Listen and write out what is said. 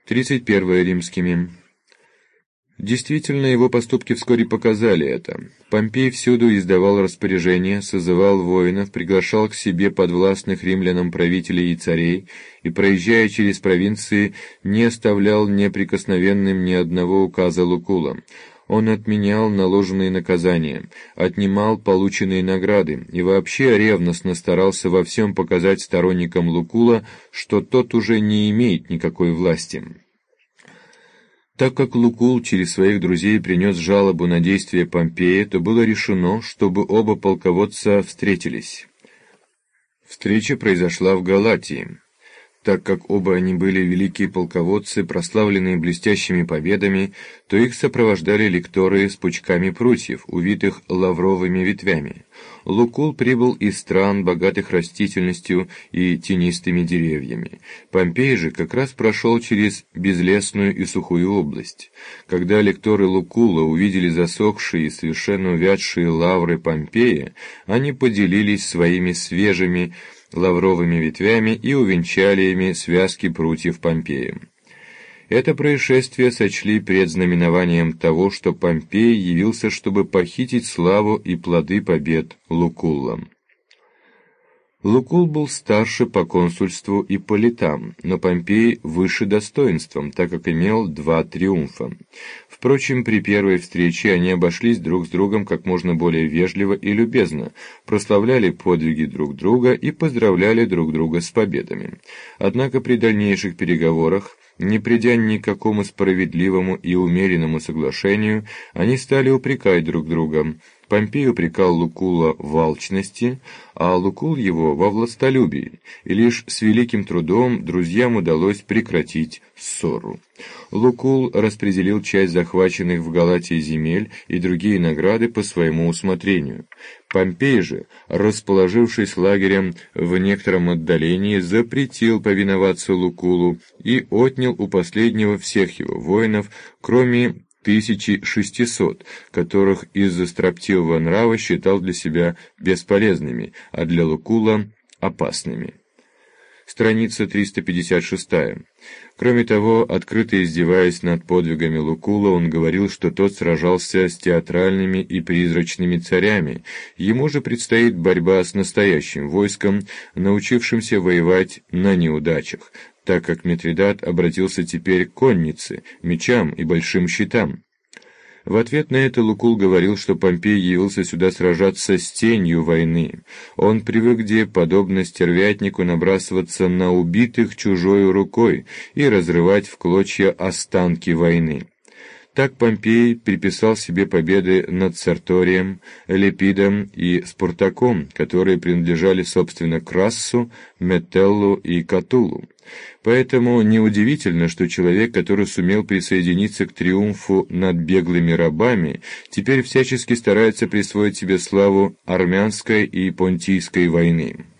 31 римскими. Действительно, его поступки вскоре показали это. Помпей всюду издавал распоряжения, созывал воинов, приглашал к себе подвластных римлянам правителей и царей, и, проезжая через провинции, не оставлял неприкосновенным ни одного указа Лукула. Он отменял наложенные наказания, отнимал полученные награды и вообще ревностно старался во всем показать сторонникам Лукула, что тот уже не имеет никакой власти. Так как Лукул через своих друзей принес жалобу на действия Помпея, то было решено, чтобы оба полководца встретились. Встреча произошла в Галатии. Так как оба они были великие полководцы, прославленные блестящими победами, то их сопровождали лекторы с пучками прутьев, увитых лавровыми ветвями. Лукул прибыл из стран, богатых растительностью и тенистыми деревьями. Помпей же как раз прошел через безлесную и сухую область. Когда лекторы Лукула увидели засохшие и совершенно увядшие лавры Помпея, они поделились своими свежими лавровыми ветвями и увенчали ими связки прутьев Помпея. Это происшествие сочли предзнаменованием того, что Помпей явился, чтобы похитить славу и плоды побед Лукулла. Лукул был старше по консульству и по летам, но Помпей выше достоинством, так как имел 2 триумфа. Впрочем, при первой встрече они обошлись друг с другом как можно более вежливо и любезно, прославляли подвиги друг друга и поздравляли друг друга с победами. Однако при дальнейших переговорах, не придя ни к какому справедливому и умеренному соглашению, они стали упрекать друг друга. Помпей упрекал Лукула в алчности, а Лукул его во властолюбии, и лишь с великим трудом друзьям удалось прекратить ссору. Лукул распределил часть захваченных в Галатии земель и другие награды по своему усмотрению. Помпей же, расположившись лагерем в некотором отдалении, запретил повиноваться Лукулу и отнял у последнего всех его воинов, кроме 1600, которых из-за строптивого нрава считал для себя бесполезными, а для Лукула опасными. Страница 356. Кроме того, открыто издеваясь над подвигами Лукула, он говорил, что тот сражался с театральными и призрачными царями, ему же предстоит борьба с настоящим войском, научившимся воевать на неудачах, так как Митридат обратился теперь к коннице, мечам и большим щитам. В ответ на это Лукул говорил, что Помпей явился сюда сражаться с тенью войны. Он привык, где, подобно стервятнику, набрасываться на убитых чужой рукой и разрывать в клочья останки войны. Так Помпей приписал себе победы над Серторием, Лепидом и Спартаком, которые принадлежали, собственно, Крассу, Метеллу и Катулу. Поэтому неудивительно, что человек, который сумел присоединиться к триумфу над беглыми рабами, теперь всячески старается присвоить себе славу армянской и понтийской войны.